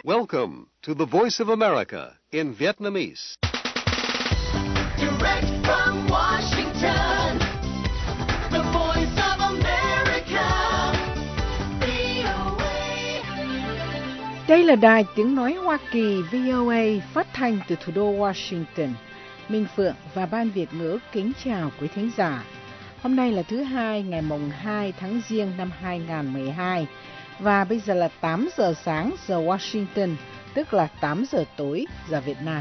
Welcome to the Voice of America in Vietnamese. Direct from Washington, the Voice of America, VOA. Đây là đài tiếng nói Hoa Kỳ VOA phát thanh từ thủ đô Washington. Minh Phượng và Ban Việt ngữ kính chào quý thính giả. Hôm nay là thứ Hai, ngày mùng 2 tháng Giêng năm 2012 và bây giờ là 8 giờ sáng giờ Washington, tức là 8 giờ tối giờ Việt Nam.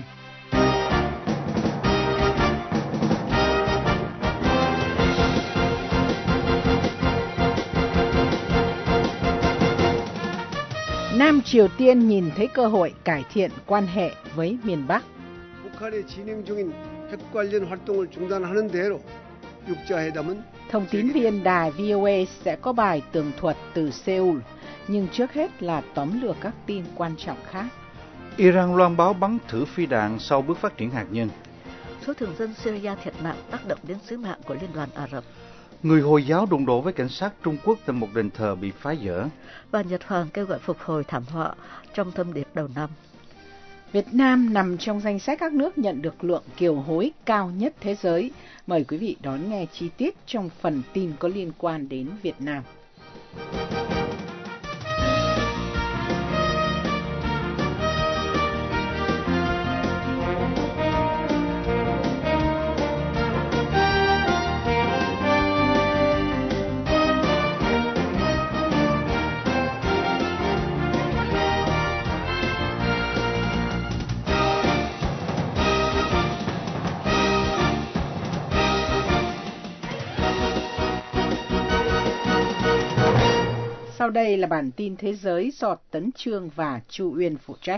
Nam Triều Tiên nhìn thấy cơ hội cải thiện quan hệ với miền Bắc. 북한에 진행 중인 핵 관련 활동을 중단하는 대로 육자회담은 Thông tín viên đài VOA sẽ có bài tường thuật từ Seoul, nhưng trước hết là tóm lược các tin quan trọng khác. Iran loan báo bắn thử phi đạn sau bước phát triển hạt nhân. Số thường dân Syria thiệt mạng tác động đến sứ mạng của Liên đoàn Ả Rập. Người Hồi giáo đụng độ với cảnh sát Trung Quốc tại một đền thờ bị phá dỡ. Và Nhật Hoàng kêu gọi phục hồi thảm họa trong thông điệp đầu năm. Việt Nam nằm trong danh sách các nước nhận được lượng kiều hối cao nhất thế giới. Mời quý vị đón nghe chi tiết trong phần tin có liên quan đến Việt Nam. Sau đây là bản tin thế giới do Tấn Chương và Chu Uyên phụ trách.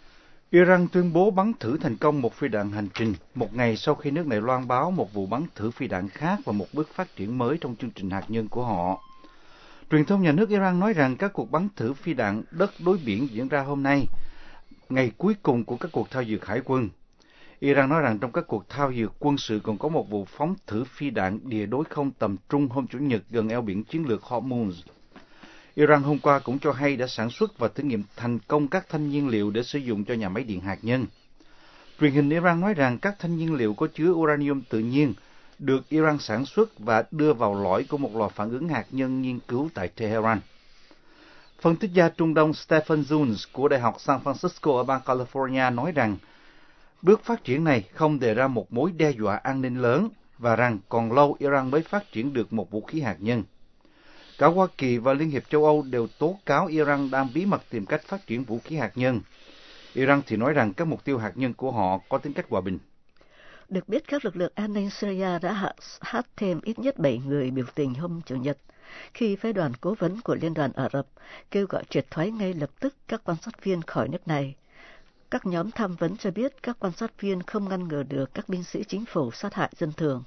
Iran tuyên bố bắn thử thành công một phi đạn hành trình, một ngày sau khi nước này loan báo một vụ bắn thử phi đạn khác và một bước phát triển mới trong chương trình hạt nhân của họ. Truyền thông nhà nước Iran nói rằng các cuộc bắn thử phi đạn đất đối biển diễn ra hôm nay, ngày cuối cùng của các cuộc thao dượt hải quân. Iran nói rằng trong các cuộc thao dượt quân sự còn có một vụ phóng thử phi đạn địa đối không tầm trung hôm Chủ nhật gần eo biển chiến lược Hormuz. Iran hôm qua cũng cho hay đã sản xuất và thử nghiệm thành công các thanh nhiên liệu để sử dụng cho nhà máy điện hạt nhân. Truyền hình Iran nói rằng các thanh nhiên liệu có chứa uranium tự nhiên được Iran sản xuất và đưa vào lõi của một lò phản ứng hạt nhân nghiên cứu tại Tehran. Phân tích gia Trung Đông Stephen Jones của Đại học San Francisco ở bang California nói rằng bước phát triển này không đề ra một mối đe dọa an ninh lớn và rằng còn lâu Iran mới phát triển được một vũ khí hạt nhân. Cả Hoa Kỳ và Liên hiệp châu Âu đều tố cáo Iran đang bí mật tìm cách phát triển vũ khí hạt nhân. Iran thì nói rằng các mục tiêu hạt nhân của họ có tính cách hòa bình. Được biết, các lực lượng an ninh Syria đã hát thêm ít nhất 7 người biểu tình hôm Chủ nhật, khi phái đoàn cố vấn của Liên đoàn Ả Rập kêu gọi triệt thoái ngay lập tức các quan sát viên khỏi nước này. Các nhóm tham vấn cho biết các quan sát viên không ngăn ngừa được các binh sĩ chính phủ sát hại dân thường.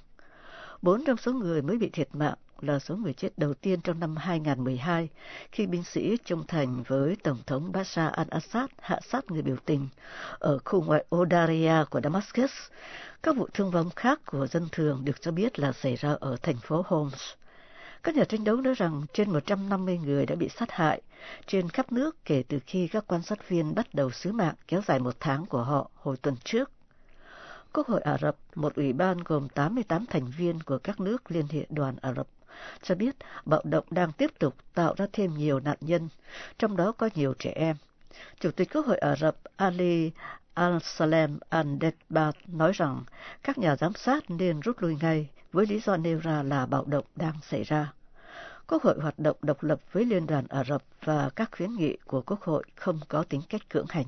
4 trong số người mới bị thiệt mạng là số người chết đầu tiên trong năm 2012, khi binh sĩ trung thành với Tổng thống Bashar al-Assad hạ sát người biểu tình ở khu ngoại ô Daria của Damascus. Các vụ thương vong khác của dân thường được cho biết là xảy ra ở thành phố Homs. Các nhà tranh đấu nói rằng trên 150 người đã bị sát hại trên khắp nước kể từ khi các quan sát viên bắt đầu sứ mạng kéo dài 1 tháng của họ hồi tuần trước. Quốc hội Ả Rập, một ủy ban gồm 88 thành viên của các nước Liên hiệp đoàn Ả Rập, cho biết bạo động đang tiếp tục tạo ra thêm nhiều nạn nhân, trong đó có nhiều trẻ em. Chủ tịch Quốc hội Ả Rập Ali Al-Salem Al-Debbat nói rằng các nhà giám sát nên rút lui ngay với lý do nêu ra là bạo động đang xảy ra. Quốc hội hoạt động độc lập với Liên đoàn Ả Rập và các khuyến nghị của Quốc hội không có tính cách cưỡng hành.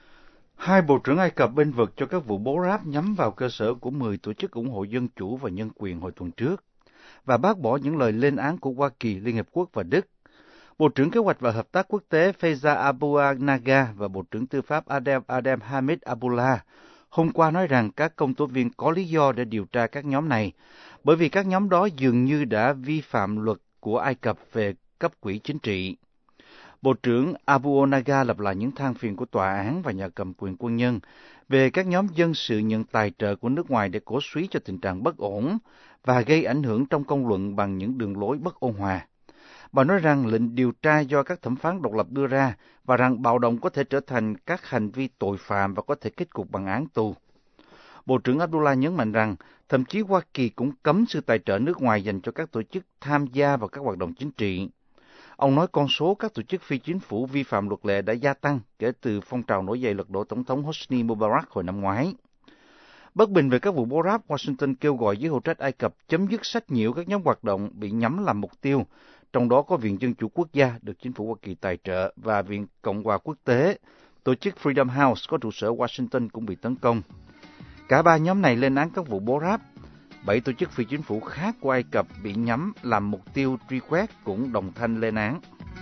Hai bộ trưởng Ai Cập bênh vực cho các vụ bố ráp nhắm vào cơ sở của 10 tổ chức ủng hộ dân chủ và nhân quyền hồi tuần trước và bác bỏ những lời lên án của Hoa Kỳ, Liên Hiệp Quốc và Đức. Bộ trưởng Kế hoạch và Hợp tác Quốc tế Faiza Abu-Naga và Bộ trưởng Tư pháp Adem Hamid Abdullah hôm qua nói rằng các công tố viên có lý do để điều tra các nhóm này, bởi vì các nhóm đó dường như đã vi phạm luật của Ai Cập về cấp quỹ chính trị. Bộ trưởng Abu-Naga lặp lại những than phiền của tòa án và nhà cầm quyền quân nhân về các nhóm dân sự nhận tài trợ của nước ngoài để cổ suý cho tình trạng bất ổn và gây ảnh hưởng trong công luận bằng những đường lối bất ôn hòa. Bà nói rằng lệnh điều tra do các thẩm phán độc lập đưa ra và rằng bạo động có thể trở thành các hành vi tội phạm và có thể kết cục bằng án tù. Bộ trưởng Abdullah nhấn mạnh rằng thậm chí Hoa Kỳ cũng cấm sự tài trợ nước ngoài dành cho các tổ chức tham gia vào các hoạt động chính trị. Ông nói con số các tổ chức phi chính phủ vi phạm luật lệ đã gia tăng kể từ phong trào nổi dậy lật đổ Tổng thống Hosni Mubarak hồi năm ngoái. Bất bình về các vụ bố ráp, Washington kêu gọi giới hữu trách Ai Cập chấm dứt sách nhiễu các nhóm hoạt động bị nhắm làm mục tiêu, trong đó có Viện Dân Chủ Quốc gia được chính phủ Hoa Kỳ tài trợ và Viện Cộng hòa Quốc tế. Tổ chức Freedom House có trụ sở Washington cũng bị tấn công. Cả ba nhóm này lên án các vụ bố ráp. 7 tổ chức phi chính phủ khác của Ai Cập bị nhắm làm mục tiêu truy quét cũng đồng thanh lên án.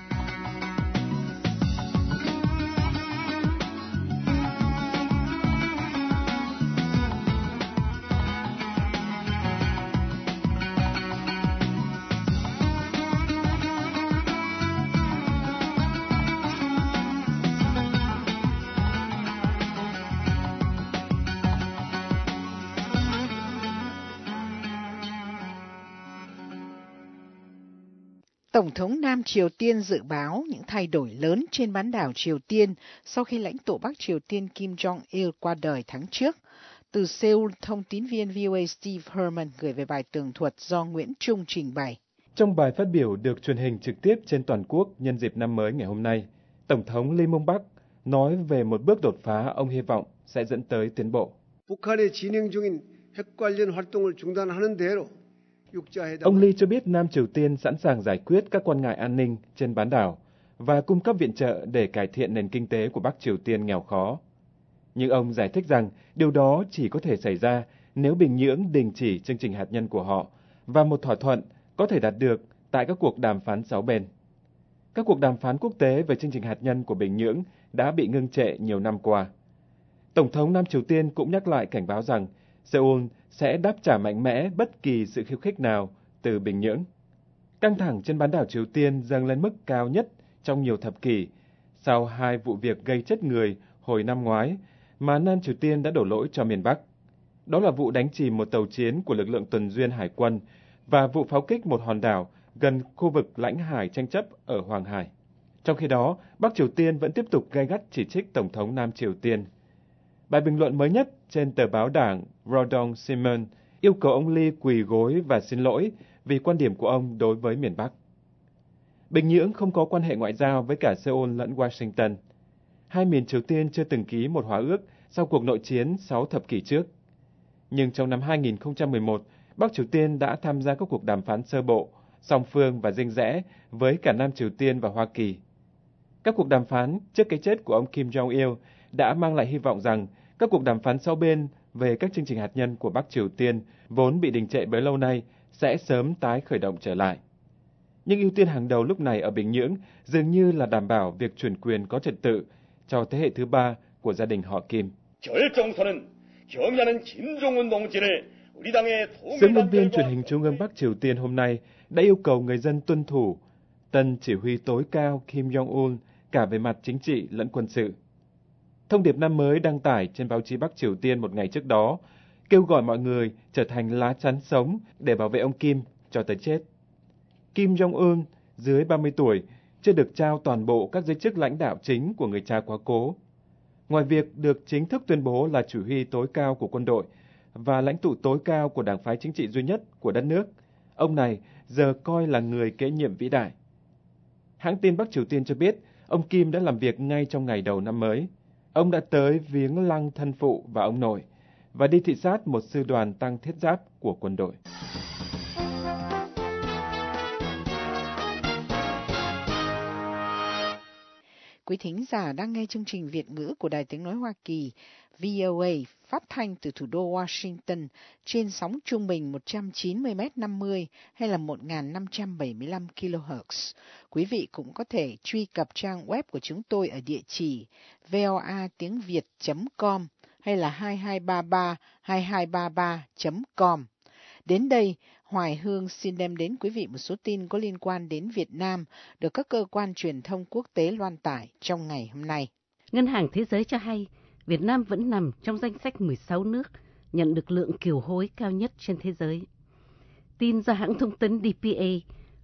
Tổng thống Nam Triều Tiên dự báo những thay đổi lớn trên bán đảo Triều Tiên sau khi lãnh tụ Bắc Triều Tiên Kim Jong-il qua đời tháng trước. Từ Seoul, thông tín viên VOA Steve Herman gửi về bài tường thuật do Nguyễn Trung trình bày. Trong bài phát biểu được truyền hình trực tiếp trên toàn quốc nhân dịp năm mới ngày hôm nay, Tổng thống Lee Myung-bak nói về một bước đột phá ông hy vọng sẽ dẫn tới tiến bộ. 북한의 진행 중인 핵 관련 활동을 중단하는 대로 Ông Lee cho biết Nam Triều Tiên sẵn sàng giải quyết các quan ngại an ninh trên bán đảo và cung cấp viện trợ để cải thiện nền kinh tế của Bắc Triều Tiên nghèo khó. Nhưng ông giải thích rằng điều đó chỉ có thể xảy ra nếu Bình Nhưỡng đình chỉ chương trình hạt nhân của họ và một thỏa thuận có thể đạt được tại các cuộc đàm phán 6 bên. Các cuộc đàm phán quốc tế về chương trình hạt nhân của Bình Nhưỡng đã bị ngưng trệ nhiều năm qua. Tổng thống Nam Triều Tiên cũng nhắc lại cảnh báo rằng Seoul sẽ đáp trả mạnh mẽ bất kỳ sự khiêu khích nào từ Bình Nhưỡng. Căng thẳng trên bán đảo Triều Tiên dâng lên mức cao nhất trong nhiều thập kỷ sau 2 vụ việc gây chết người hồi năm ngoái mà Nam Triều Tiên đã đổ lỗi cho miền Bắc. Đó là vụ đánh chìm một tàu chiến của lực lượng tuần duyên hải quân và vụ pháo kích một hòn đảo gần khu vực lãnh hải tranh chấp ở Hoàng Hải. Trong khi đó, Bắc Triều Tiên vẫn tiếp tục gay gắt chỉ trích Tổng thống Nam Triều Tiên. Bài bình luận mới nhất trên tờ báo đảng Rodong Sinmun yêu cầu ông Lee quỳ gối và xin lỗi vì quan điểm của ông đối với miền Bắc. Bình Nhưỡng không có quan hệ ngoại giao với cả Seoul lẫn Washington. Hai miền Triều Tiên chưa từng ký một hòa ước sau cuộc nội chiến 6 thập kỷ trước. Nhưng trong năm 2011, Bắc Triều Tiên đã tham gia các cuộc đàm phán sơ bộ, song phương và riêng rẽ với cả Nam Triều Tiên và Hoa Kỳ. Các cuộc đàm phán trước cái chết của ông Kim Jong-il đã mang lại hy vọng rằng các cuộc đàm phán sau bên về các chương trình hạt nhân của Bắc Triều Tiên vốn bị đình trệ bấy lâu nay sẽ sớm tái khởi động trở lại. Nhưng ưu tiên hàng đầu lúc này ở Bình Nhưỡng dường như là đảm bảo việc chuyển quyền có trật tự cho thế hệ thứ ba của gia đình họ Kim. Dẫn ngôn viên truyền hình Trung ương Bắc Triều Tiên hôm nay đã yêu cầu người dân tuân thủ tân chỉ huy tối cao Kim Jong-un cả về mặt chính trị lẫn quân sự. Thông điệp năm mới đăng tải trên báo chí Bắc Triều Tiên một ngày trước đó kêu gọi mọi người trở thành lá chắn sống để bảo vệ ông Kim cho tới chết. Kim Jong-un, dưới 30 tuổi, chưa được trao toàn bộ các giới chức lãnh đạo chính của người cha quá cố. Ngoài việc được chính thức tuyên bố là chỉ huy tối cao của quân đội và lãnh tụ tối cao của đảng phái chính trị duy nhất của đất nước, ông này giờ coi là người kế nhiệm vĩ đại. Hãng tin Bắc Triều Tiên cho biết ông Kim đã làm việc ngay trong ngày đầu năm mới. Ông đã tới viếng lăng thân phụ và ông nội và đi thị sát một sư đoàn tăng thiết giáp của quân đội. Quý thính giả đang nghe chương trình Việt ngữ của Đài Tiếng Nói Hoa Kỳ VOA phát thanh từ thủ đô Washington trên sóng trung bình 190m50 hay là 1575 kHz. Quý vị cũng có thể truy cập trang web của chúng tôi ở địa chỉ voatiengviet.com hay là 2233-2233.com. Đến đây, Hoài Hương xin đem đến quý vị một số tin có liên quan đến Việt Nam được các cơ quan truyền thông quốc tế loan tải trong ngày hôm nay. Ngân hàng Thế giới cho hay Việt Nam vẫn nằm trong danh sách 16 nước nhận được lượng kiều hối cao nhất trên thế giới. Tin do hãng thông tấn DPA,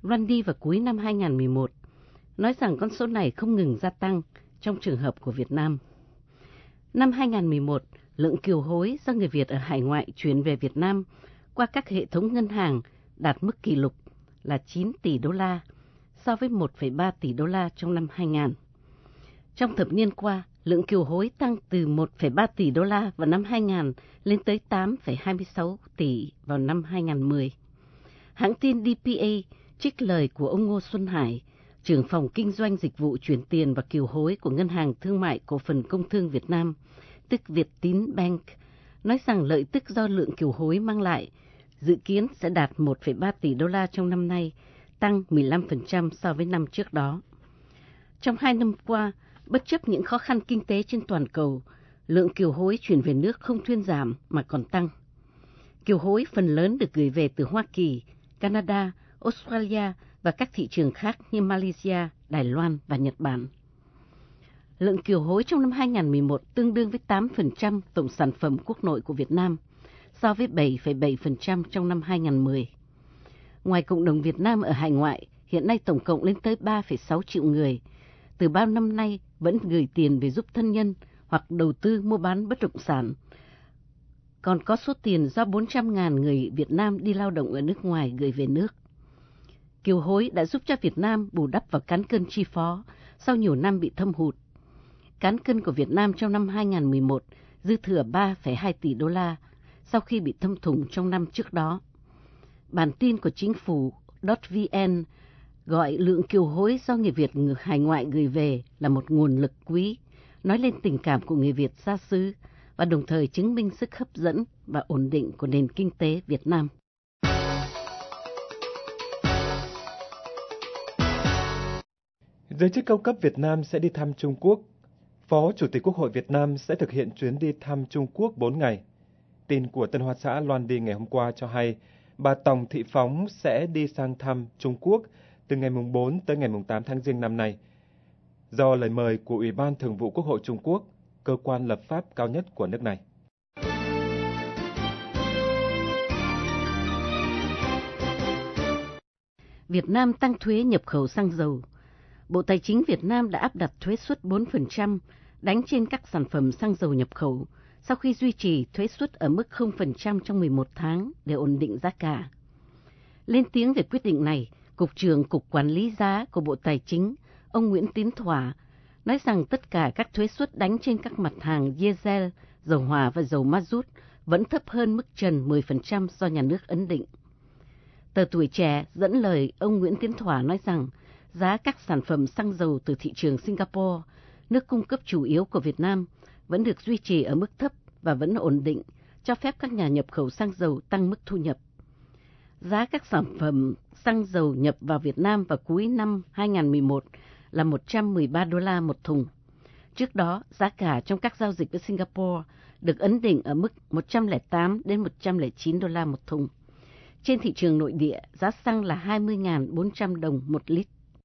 loan đi vào cuối năm 2011, nói rằng con số này không ngừng gia tăng trong trường hợp của Việt Nam. Năm 2011, lượng kiều hối do người Việt ở hải ngoại chuyển về Việt Nam qua các hệ thống ngân hàng đạt mức kỷ lục là 9 tỷ đô la, so với 1,3 tỷ đô la trong năm 2000. Trong thập niên qua, lượng kiều hối tăng từ 1,3 tỷ đô la vào năm 2000 lên tới 8,26 tỷ vào năm 2010. Hãng tin DPA trích lời của ông Ngô Xuân Hải, trưởng phòng kinh doanh dịch vụ chuyển tiền và kiều hối của Ngân hàng Thương mại Cổ phần Công thương Việt Nam, tức Vietinbank Bank, nói rằng lợi tức do lượng kiều hối mang lại dự kiến sẽ đạt 1,3 tỷ đô la trong năm nay, tăng 15% so với năm trước đó. Trong 2 năm qua, bất chấp những khó khăn kinh tế trên toàn cầu, lượng kiều hối chuyển về nước không thuyên giảm mà còn tăng. Kiều hối phần lớn được gửi về từ Hoa Kỳ, Canada, Australia và các thị trường khác như Malaysia, Đài Loan và Nhật Bản. Lượng kiều hối trong năm 2011 tương đương với 8% tổng sản phẩm quốc nội của Việt Nam, so với 7,7% trong năm 2010. Ngoài cộng đồng Việt Nam ở hải ngoại, hiện nay tổng cộng lên tới 3,6 triệu người, từ bao năm nay vẫn gửi tiền về giúp thân nhân hoặc đầu tư mua bán bất động sản. Còn có số tiền do 400.000 người Việt Nam đi lao động ở nước ngoài gửi về nước. Kiều hối đã giúp cho Việt Nam bù đắp vào cán cân chi phó sau nhiều năm bị thâm hụt. Cán cân của Việt Nam trong năm 2011 dư thừa 3,2 tỷ đô la sau khi bị thâm thủng trong năm trước đó. Bản tin của chính phủ .vn gọi lượng kiều hối do người Việt hải ngoại gửi về là một nguồn lực quý, nói lên tình cảm của người Việt xa xứ và đồng thời chứng minh sức hấp dẫn và ổn định của nền kinh tế Việt Nam. Giới chức cao cấp Việt Nam sẽ đi thăm Trung Quốc. Phó Chủ tịch Quốc hội Việt Nam sẽ thực hiện chuyến đi thăm Trung Quốc 4 ngày. Tin của Tân Hoa Xã loan đi ngày hôm qua cho hay, bà Tòng Thị Phóng sẽ đi sang thăm Trung Quốc từ ngày 4 tới ngày 8 tháng Giêng năm nay. Do lời mời của Ủy ban Thường vụ Quốc hội Trung Quốc, cơ quan lập pháp cao nhất của nước này. Việt Nam tăng thuế nhập khẩu xăng dầu. Bộ Tài chính Việt Nam đã áp đặt thuế suất 4% đánh trên các sản phẩm xăng dầu nhập khẩu sau khi duy trì thuế suất ở mức 0% trong 11 tháng để ổn định giá cả. Lên tiếng về quyết định này, Cục trưởng Cục Quản lý giá của Bộ Tài chính, ông Nguyễn Tiến Thỏa, nói rằng tất cả các thuế suất đánh trên các mặt hàng diesel, dầu hỏa và dầu ma rút vẫn thấp hơn mức trần 10% do nhà nước ấn định. Tờ Tuổi Trẻ dẫn lời ông Nguyễn Tiến Thỏa nói rằng giá các sản phẩm xăng dầu từ thị trường Singapore, nước cung cấp chủ yếu của Việt Nam, vẫn được duy trì ở mức thấp và vẫn ổn định, cho phép các nhà nhập khẩu xăng dầu tăng mức thu nhập. Giá các sản phẩm xăng dầu nhập vào Việt Nam vào cuối năm 2011 là 113 đô la một thùng. Trước đó, giá cả trong các giao dịch với Singapore được ấn định ở mức 108 đến 109 đô la một thùng. Trên thị trường nội địa, giá xăng là 20.400 đồng một lít.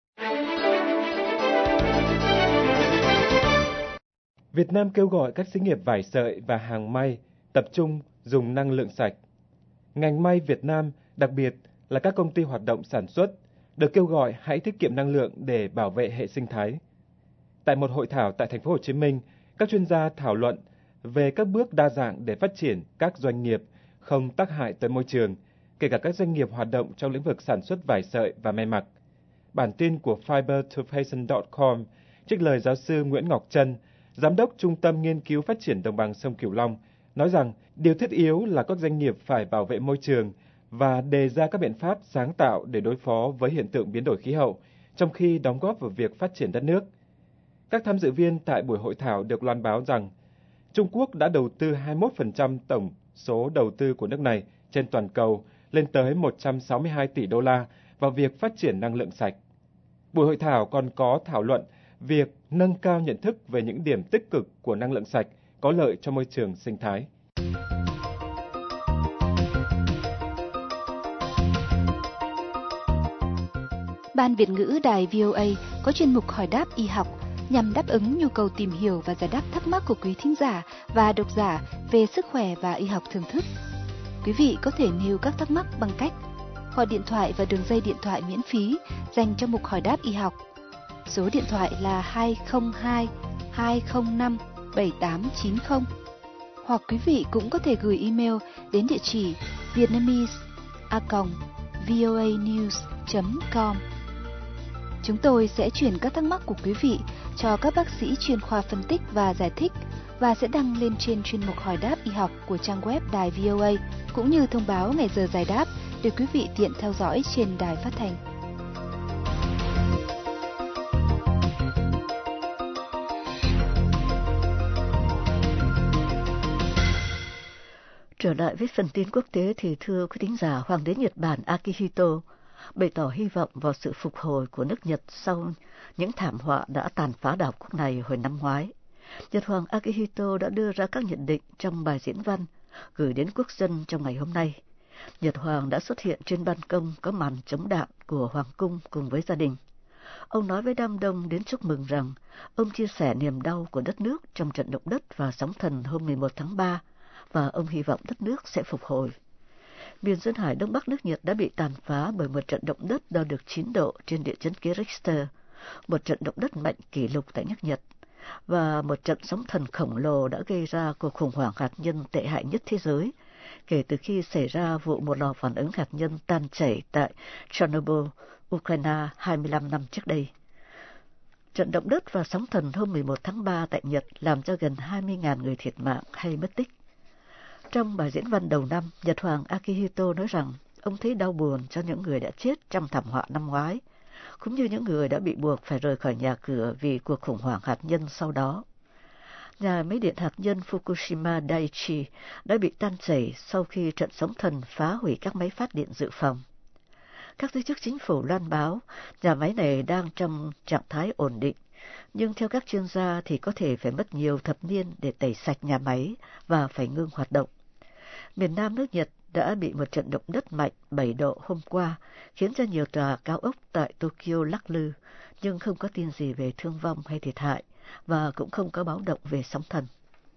Việt Nam kêu gọi các xí nghiệp vải sợi và hàng may tập trung dùng năng lượng sạch. Ngành may Việt Nam, đặc biệt là các công ty hoạt động sản xuất, được kêu gọi hãy tiết kiệm năng lượng để bảo vệ hệ sinh thái. Tại một hội thảo tại thành phố Hồ Chí Minh, các chuyên gia thảo luận về các bước đa dạng để phát triển các doanh nghiệp không tác hại tới môi trường, kể cả các doanh nghiệp hoạt động trong lĩnh vực sản xuất vải sợi và may mặc. Bản tin của fibertofashion.com trích lời giáo sư Nguyễn Ngọc Trân, Giám đốc Trung tâm Nghiên cứu Phát triển Đồng bằng sông Cửu Long, nói rằng điều thiết yếu là các doanh nghiệp phải bảo vệ môi trường và đề ra các biện pháp sáng tạo để đối phó với hiện tượng biến đổi khí hậu, trong khi đóng góp vào việc phát triển đất nước. Các tham dự viên tại buổi hội thảo được loan báo rằng Trung Quốc đã đầu tư 21% tổng số đầu tư của nước này trên toàn cầu lên tới 162 tỷ đô la vào việc phát triển năng lượng sạch. Buổi hội thảo còn có thảo luận việc nâng cao nhận thức về những điểm tích cực của năng lượng sạch có lợi cho môi trường sinh thái. Ban Việt ngữ Đài VOA có chuyên mục hỏi đáp y học nhằm đáp ứng nhu cầu tìm hiểu và giải đáp thắc mắc của quý thính giả và độc giả về sức khỏe và y học thường thức. Quý vị có thể nêu các thắc mắc bằng cách gọi điện thoại vào đường dây điện thoại miễn phí dành cho mục hỏi đáp y học. Số điện thoại là 202 205 7890. Hoặc quý vị cũng có thể gửi email đến địa chỉ vietnamese@voanews.com. Chúng tôi sẽ chuyển các thắc mắc của quý vị cho các bác sĩ chuyên khoa phân tích và giải thích và sẽ đăng lên trên chuyên mục hỏi đáp y học của trang web đài VOA, cũng như thông báo ngày giờ giải đáp để quý vị tiện theo dõi trên đài phát thanh. Trở lại với phần tin quốc tế thì thưa quý thính giả, Hoàng đế Nhật Bản Akihito bày tỏ hy vọng vào sự phục hồi của nước Nhật sau những thảm họa đã tàn phá đảo quốc này hồi năm ngoái. Nhật Hoàng Akihito đã đưa ra các nhận định trong bài diễn văn gửi đến quốc dân trong ngày hôm nay. Nhật Hoàng đã xuất hiện trên ban công có màn chống đạn của Hoàng cung cùng với gia đình. Ông nói với đám đông đến chúc mừng rằng ông chia sẻ niềm đau của đất nước trong trận động đất và sóng thần hôm 11 tháng 3 và ông hy vọng đất nước sẽ phục hồi. Miền duyên hải Đông Bắc nước Nhật đã bị tàn phá bởi một trận động đất đo được 9 độ trên địa chấn kế Richter, một trận động đất mạnh kỷ lục tại nước Nhật, và một trận sóng thần khổng lồ đã gây ra cuộc khủng hoảng hạt nhân tệ hại nhất thế giới kể từ khi xảy ra vụ một lò phản ứng hạt nhân tan chảy tại Chernobyl, Ukraine 25 năm trước đây. Trận động đất và sóng thần hôm 11 tháng 3 tại Nhật làm cho gần 20.000 người thiệt mạng hay mất tích. Trong bài diễn văn đầu năm, Nhật Hoàng Akihito nói rằng ông thấy đau buồn cho những người đã chết trong thảm họa năm ngoái, cũng như những người đã bị buộc phải rời khỏi nhà cửa vì cuộc khủng hoảng hạt nhân sau đó. Nhà máy điện hạt nhân Fukushima Daiichi đã bị tan chảy sau khi trận sóng thần phá hủy các máy phát điện dự phòng. Các giới chức chính phủ loan báo nhà máy này đang trong trạng thái ổn định, nhưng theo các chuyên gia thì có thể phải mất nhiều thập niên để tẩy sạch nhà máy và phải ngưng hoạt động. Miền Nam nước Nhật đã bị một trận động đất mạnh 7 độ hôm qua, khiến cho nhiều tòa cao ốc tại Tokyo lắc lư, nhưng không có tin gì về thương vong hay thiệt hại, và cũng không có báo động về sóng thần.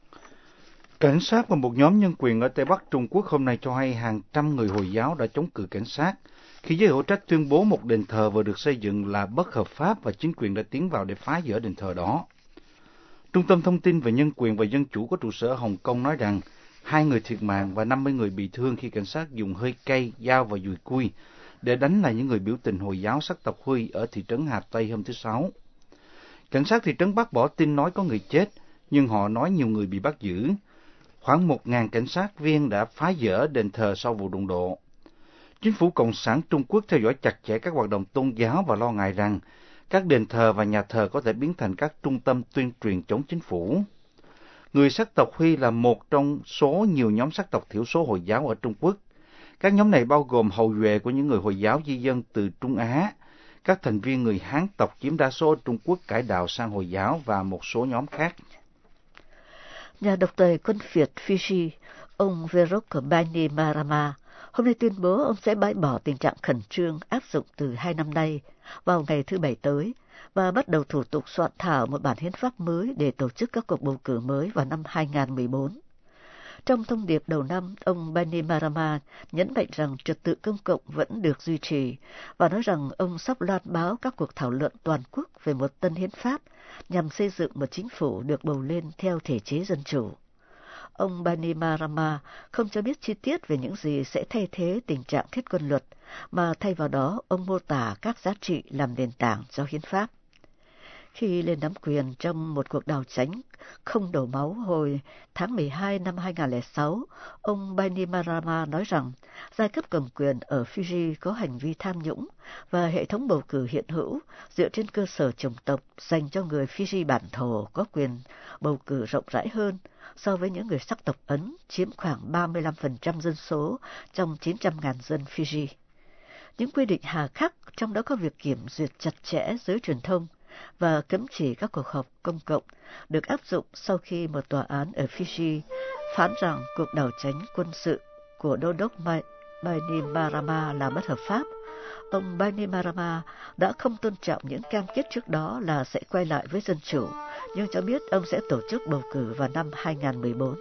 Cảnh sát và một nhóm nhân quyền ở Tây Bắc Trung Quốc hôm nay cho hay hàng trăm người Hồi giáo đã chống cự cảnh sát khi giới hữu trách tuyên bố một đền thờ vừa được xây dựng là bất hợp pháp và chính quyền đã tiến vào để phá dỡ đền thờ đó. Trung tâm Thông tin về Nhân quyền và Dân chủ có trụ sở ở Hồng Kông nói rằng 2 người thiệt mạng và 50 người bị thương khi cảnh sát dùng hơi cay, dao và dùi cui để đánh lại những người biểu tình Hồi giáo sắc tộc Huy ở thị trấn Hà Tây hôm thứ Sáu. Cảnh sát thị trấn bác bỏ tin nói có người chết, nhưng họ nói nhiều người bị bắt giữ. Khoảng 1.000 cảnh sát viên đã phá dỡ đền thờ sau vụ đụng độ. Chính phủ Cộng sản Trung Quốc theo dõi chặt chẽ các hoạt động tôn giáo và lo ngại rằng các đền thờ và nhà thờ có thể biến thành các trung tâm tuyên truyền chống chính phủ. Người sắc tộc Huy là một trong số nhiều nhóm sắc tộc thiểu số Hồi giáo ở Trung Quốc. Các nhóm này bao gồm hậu duệ của những người Hồi giáo di dân từ Trung Á, các thành viên người Hán tộc chiếm đa số ở Trung Quốc cải đạo sang Hồi giáo và một số nhóm khác. Nhà độc tài quân Việt Fiji, ông Verok Bainimarama, hôm nay tuyên bố ông sẽ bãi bỏ tình trạng khẩn trương áp dụng từ 2 năm nay vào ngày thứ Bảy tới và bắt đầu thủ tục soạn thảo một bản hiến pháp mới để tổ chức các cuộc bầu cử mới vào năm 2014. Trong thông điệp đầu năm, ông Bainimarama nhấn mạnh rằng trật tự công cộng vẫn được duy trì và nói rằng ông sắp loan báo các cuộc thảo luận toàn quốc về một tân hiến pháp nhằm xây dựng một chính phủ được bầu lên theo thể chế dân chủ. Ông Bainimarama không cho biết chi tiết về những gì sẽ thay thế tình trạng thiết quân luật, mà thay vào đó ông mô tả các giá trị làm nền tảng cho hiến pháp. Khi lên nắm quyền trong một cuộc đảo chánh không đổ máu hồi tháng 12 năm 2006, ông Bainimarama nói rằng giai cấp cầm quyền ở Fiji có hành vi tham nhũng và hệ thống bầu cử hiện hữu dựa trên cơ sở chủng tộc dành cho người Fiji bản thổ có quyền bầu cử rộng rãi hơn so với những người sắc tộc Ấn chiếm khoảng 35% dân số trong 900.000 dân Fiji. Những quy định hà khắc, trong đó có việc kiểm duyệt chặt chẽ giới truyền thông và cấm chỉ các cuộc họp công cộng, được áp dụng sau khi một tòa án ở Fiji phán rằng cuộc đảo chánh quân sự của đô đốc Bainimarama là bất hợp pháp. Ông Bainimarama đã không tôn trọng những cam kết trước đó là sẽ quay lại với dân chủ, nhưng cho biết ông sẽ tổ chức bầu cử vào năm 2014.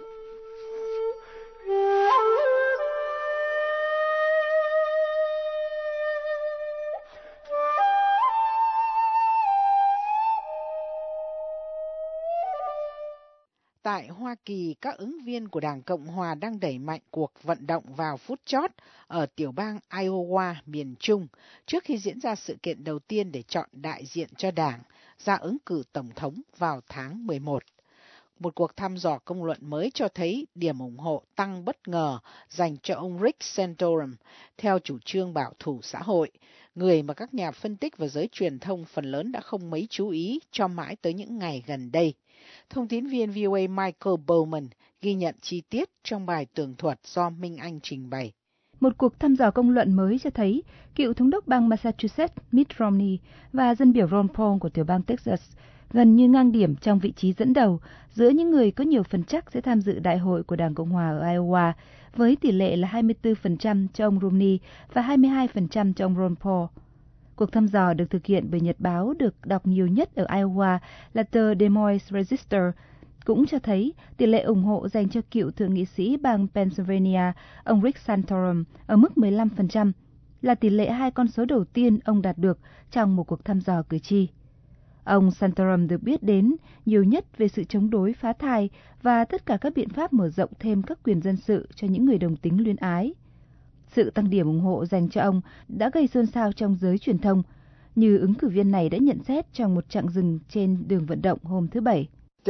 Tại Hoa Kỳ, các ứng viên của Đảng Cộng Hòa đang đẩy mạnh cuộc vận động vào phút chót ở tiểu bang Iowa, miền Trung, trước khi diễn ra sự kiện đầu tiên để chọn đại diện cho Đảng ra ứng cử Tổng thống vào tháng 11. Một cuộc thăm dò công luận mới cho thấy điểm ủng hộ tăng bất ngờ dành cho ông Rick Santorum theo chủ trương bảo thủ xã hội, người mà các nhà phân tích và giới truyền thông phần lớn đã không mấy chú ý cho mãi tới những ngày gần đây. Thông tín viên VOA Michael Bowman ghi nhận chi tiết trong bài tường thuật do Minh Anh trình bày. Một cuộc thăm dò công luận mới cho thấy cựu thống đốc bang Massachusetts Mitt Romney và dân biểu Ron Paul của tiểu bang Texas gần như ngang điểm trong vị trí dẫn đầu giữa những người có nhiều phần chắc sẽ tham dự đại hội của Đảng Cộng Hòa ở Iowa, với tỷ lệ là 24% cho ông Romney và 22% cho ông Ron Paul. Cuộc thăm dò được thực hiện bởi nhật báo được đọc nhiều nhất ở Iowa là tờ Des Moines Register, cũng cho thấy tỷ lệ ủng hộ dành cho cựu thượng nghị sĩ bang Pennsylvania, ông Rick Santorum, ở mức 15%, là tỷ lệ hai con số đầu tiên ông đạt được trong một cuộc thăm dò cử tri. Ông Santorum được biết đến nhiều nhất về sự chống đối phá thai và tất cả các biện pháp mở rộng thêm các quyền dân sự cho những người đồng tính luyến ái. Sự tăng điểm ủng hộ dành cho ông đã gây xôn xao trong giới truyền thông, như ứng cử viên này đã nhận xét trong một chặng dừng trên đường vận động hôm thứ Bảy.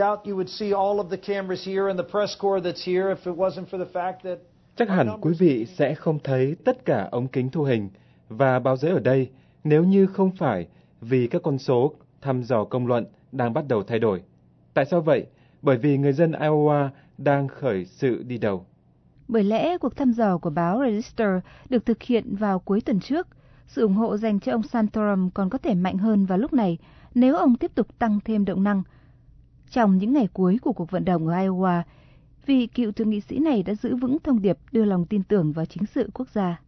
Chắc hẳn quý vị sẽ không thấy tất cả ống kính thu hình và báo giới ở đây nếu như không phải vì các con số thăm dò công luận đang bắt đầu thay đổi. Tại sao vậy? Bởi vì người dân Iowa đang khởi sự đi đầu. Bởi lẽ cuộc thăm dò của báo Register được thực hiện vào cuối tuần trước, sự ủng hộ dành cho ông Santorum còn có thể mạnh hơn vào lúc này nếu ông tiếp tục tăng thêm động năng. Trong những ngày cuối của cuộc vận động ở Iowa, vị cựu thượng nghị sĩ này đã giữ vững thông điệp đưa lòng tin tưởng vào chính sự quốc gia.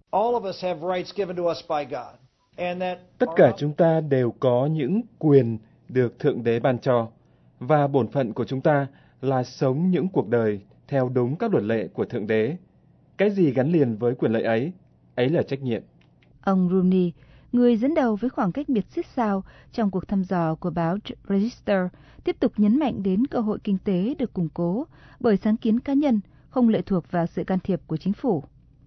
Tất cả chúng ta đều có những quyền được Thượng Đế ban cho, và bổn phận của chúng ta là sống những cuộc đời theo đúng các luật lệ của Thượng Đế. Cái gì gắn liền với quyền lợi ấy? Ấy là trách nhiệm. Ông Romney, người dẫn đầu với khoảng cách biệt xít sao trong cuộc thăm dò của báo Register, tiếp tục nhấn mạnh đến cơ hội kinh tế được củng cố bởi sáng kiến cá nhân, không lệ thuộc vào sự can thiệp của chính phủ.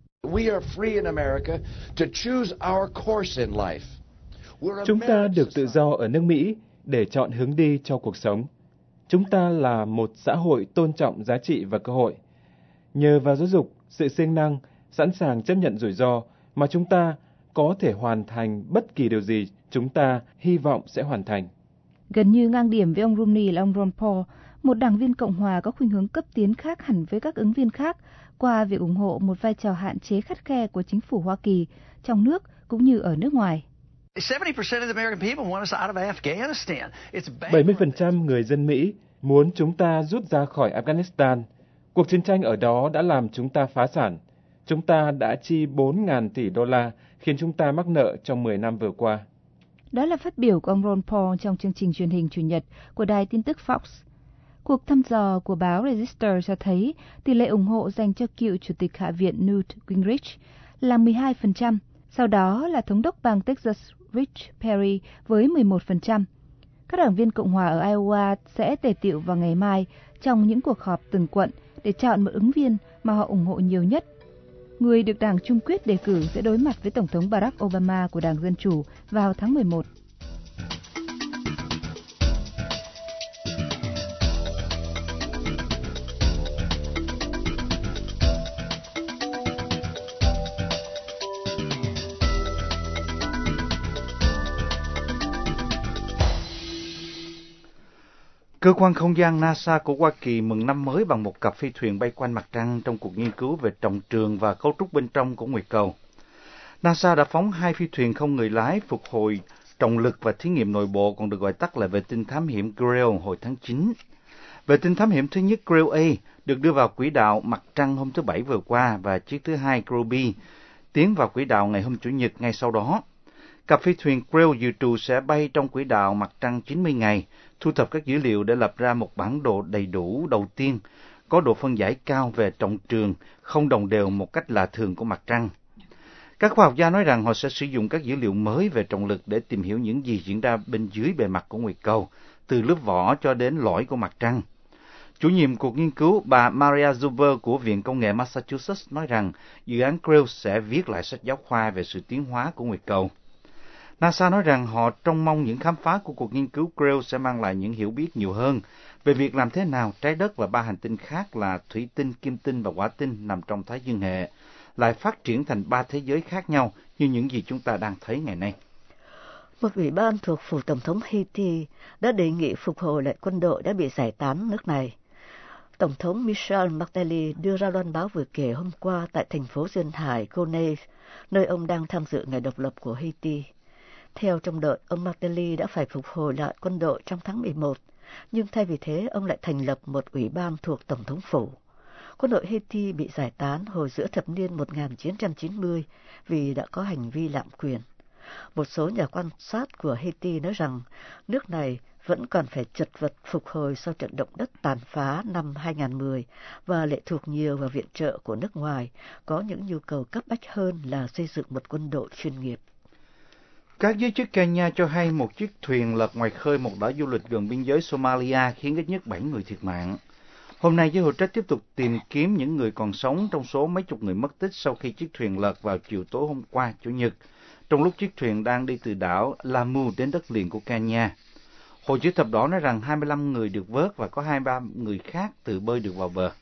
Chúng ta được tự do ở nước Mỹ để chọn hướng đi cho cuộc sống. Chúng ta là một xã hội tôn trọng giá trị và cơ hội. Nhờ vào giáo dục, sự siêng năng, sẵn sàng chấp nhận rủi ro mà chúng ta có thể hoàn thành bất kỳ điều gì chúng ta hy vọng sẽ hoàn thành. Gần như ngang điểm với ông Romney là ông Ron Paul, một đảng viên Cộng hòa có khuynh hướng cấp tiến khác hẳn với các ứng viên khác qua việc ủng hộ một vai trò hạn chế khắt khe của chính phủ Hoa Kỳ trong nước cũng như ở nước ngoài. 70% người dân Mỹ muốn chúng ta rút ra khỏi Afghanistan. Cuộc chiến tranh ở đó đã làm chúng ta phá sản. Chúng ta đã chi 4.000 tỷ đô la khiến chúng ta mắc nợ trong 10 năm vừa qua. Đó là phát biểu của ông Ron Paul trong chương trình truyền hình Chủ nhật của đài tin tức Fox. Cuộc thăm dò của báo Register cho thấy tỷ lệ ủng hộ dành cho cựu Chủ tịch Hạ viện Newt Gingrich là 12%, sau đó là Thống đốc bang Texas Rick Perry với 11%. Các đảng viên Cộng hòa ở Iowa sẽ tề tựu vào ngày mai trong những cuộc họp từng quận để chọn một ứng viên mà họ ủng hộ nhiều nhất. Người được Đảng Trung quyết đề cử sẽ đối mặt với Tổng thống Barack Obama của Đảng Dân Chủ vào tháng 11. Cơ quan không gian NASA của Hoa Kỳ mừng năm mới bằng một cặp phi thuyền bay quanh mặt trăng trong cuộc nghiên cứu về trọng trường và cấu trúc bên trong của nguyệt cầu. NASA đã phóng 2 phi thuyền không người lái phục hồi trọng lực và thí nghiệm nội bộ, còn được gọi tắt là vệ tinh thám hiểm Grail, hồi tháng 9. Vệ tinh thám hiểm thứ nhất Grail A được đưa vào quỹ đạo mặt trăng hôm thứ Bảy vừa qua, và chiếc thứ hai Grail B tiến vào quỹ đạo ngày hôm Chủ nhật ngay sau đó. Cặp phi thuyền Grail dự trù sẽ bay trong quỹ đạo mặt trăng 90 ngày, thu thập các dữ liệu để lập ra một bản đồ đầy đủ đầu tiên, có độ phân giải cao về trọng trường, không đồng đều một cách lạ thường của mặt trăng. Các khoa học gia nói rằng họ sẽ sử dụng các dữ liệu mới về trọng lực để tìm hiểu những gì diễn ra bên dưới bề mặt của nguyệt cầu, từ lớp vỏ cho đến lõi của mặt trăng. Chủ nhiệm cuộc nghiên cứu bà Maria Zuber của Viện Công nghệ Massachusetts nói rằng dự án Creel sẽ viết lại sách giáo khoa về sự tiến hóa của nguyệt cầu. NASA nói rằng họ trông mong những khám phá của cuộc nghiên cứu Creel sẽ mang lại những hiểu biết nhiều hơn về việc làm thế nào trái đất và 3 hành tinh khác là thủy tinh, kim tinh và hỏa tinh nằm trong Thái Dương hệ lại phát triển thành 3 thế giới khác nhau như những gì chúng ta đang thấy ngày nay. Một ủy ban thuộc phủ Tổng thống Haiti đã đề nghị phục hồi lại quân đội đã bị giải tán nước này. Tổng thống Michel Martelly đưa ra loan báo vừa kể hôm qua tại thành phố duyên hải Gonaives, nơi ông đang tham dự ngày độc lập của Haiti. Theo trông đợi, ông Martelly đã phải phục hồi lại quân đội trong tháng 11, nhưng thay vì thế ông lại thành lập một ủy ban thuộc Tổng thống phủ. Quân đội Haiti bị giải tán hồi giữa thập niên 1990 vì đã có hành vi lạm quyền. Một số nhà quan sát của Haiti nói rằng nước này vẫn còn phải chật vật phục hồi sau trận động đất tàn phá năm 2010 và lệ thuộc nhiều vào viện trợ của nước ngoài, có những nhu cầu cấp bách hơn là xây dựng một quân đội chuyên nghiệp. Các giới chức Kenya cho hay một chiếc thuyền lật ngoài khơi một đảo du lịch gần biên giới Somalia khiến ít nhất 7 người thiệt mạng. Hôm nay, giới hữu trách tiếp tục tìm kiếm những người còn sống trong số mấy chục người mất tích sau khi chiếc thuyền lật vào chiều tối hôm qua, Chủ nhật, trong lúc chiếc thuyền đang đi từ đảo Lamu đến đất liền của Kenya. Hội chữ thập đỏ nói rằng 25 người được vớt và có 23 người khác tự bơi được vào bờ.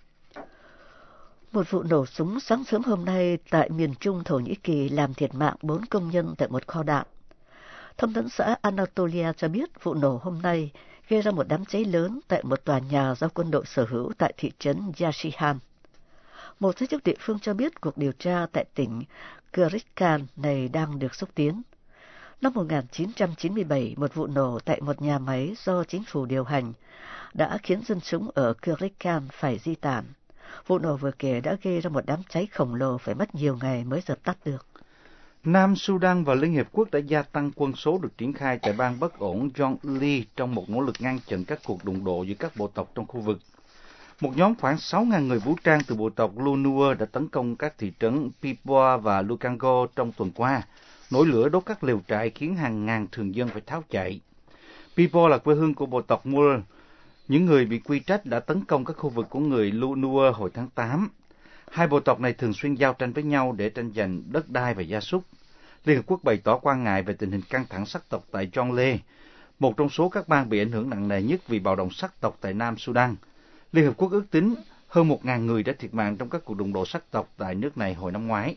Một vụ nổ súng sáng sớm hôm nay tại miền trung Thổ Nhĩ Kỳ làm thiệt mạng 4 công nhân tại một kho đạn. Thông tấn xã Anatolia cho biết vụ nổ hôm nay gây ra một đám cháy lớn tại một tòa nhà do quân đội sở hữu tại thị trấn Yashihan. Một giới chức địa phương cho biết cuộc điều tra tại tỉnh Kurikan này đang được xúc tiến. Năm 1997, một vụ nổ tại một nhà máy do chính phủ điều hành đã khiến dân chúng ở Kurikan phải di tản. Vụ nổ vừa kể đã gây ra một đám cháy khổng lồ phải mất nhiều ngày mới dập tắt được. Nam Sudan và Liên Hiệp Quốc đã gia tăng quân số được triển khai tại bang bất ổn Jonglei trong một nỗ lực ngăn chặn các cuộc đụng độ giữa các bộ tộc trong khu vực. Một nhóm khoảng 6.000 người vũ trang từ bộ tộc Lunuer đã tấn công các thị trấn Pipoa và Lukango trong tuần qua. Nổi lửa đốt các lều trại khiến hàng ngàn thường dân phải tháo chạy. Pipoa là quê hương của bộ tộc Muer. Những người bị quy trách đã tấn công các khu vực của người Lunuer hồi tháng 8. Hai bộ tộc này thường xuyên giao tranh với nhau để tranh giành đất đai và gia súc. Liên Hợp Quốc bày tỏ quan ngại về tình hình căng thẳng sắc tộc tại Jonglei, một trong số các bang bị ảnh hưởng nặng nề nhất vì bạo động sắc tộc tại Nam Sudan. Liên Hợp Quốc ước tính hơn 1.000 người đã thiệt mạng trong các cuộc đụng độ sắc tộc tại nước này hồi năm ngoái.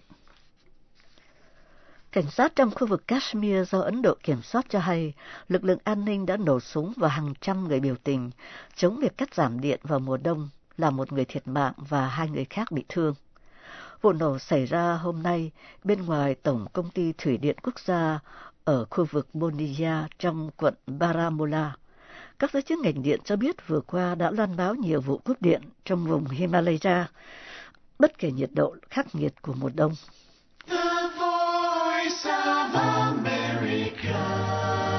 Cảnh sát trong khu vực Kashmir do Ấn Độ kiểm soát cho hay lực lượng an ninh đã nổ súng vào hàng trăm người biểu tình chống việc cắt giảm điện vào mùa đông, làm một người thiệt mạng và 2 người khác bị thương. Vụ nổ xảy ra hôm nay bên ngoài Tổng Công ty Thủy điện Quốc gia ở khu vực Mondia trong quận Baramulla. Các giới chức ngành điện cho biết vừa qua đã loan báo nhiều vụ cúp điện trong vùng Himalaya, bất kể nhiệt độ khắc nghiệt của mùa đông. The Voice of America.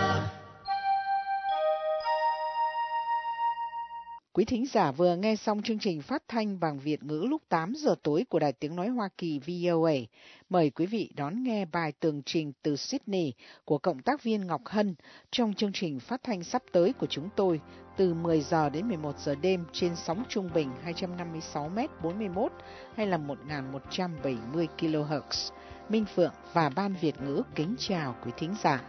Quý thính giả vừa nghe xong chương trình phát thanh bằng Việt ngữ lúc 8 giờ tối của Đài Tiếng Nói Hoa Kỳ VOA. Mời quý vị đón nghe bài tường trình từ Sydney của cộng tác viên Ngọc Hân trong chương trình phát thanh sắp tới của chúng tôi từ 10 giờ đến 11 giờ đêm trên sóng trung bình 256m41 hay là 1170 kHz. Minh Phượng và Ban Việt ngữ kính chào quý thính giả.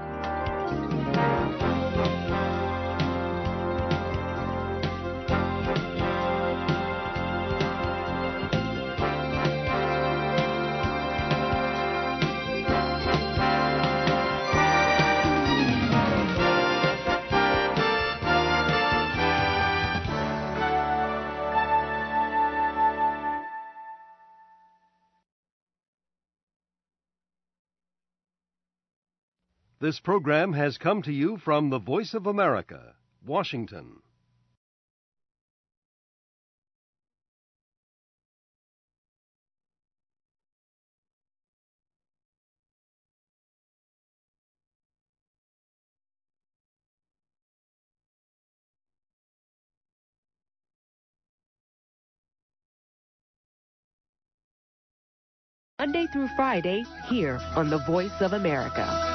This program has come to you from the Voice of America, Washington. Monday through Friday, here on the Voice of America.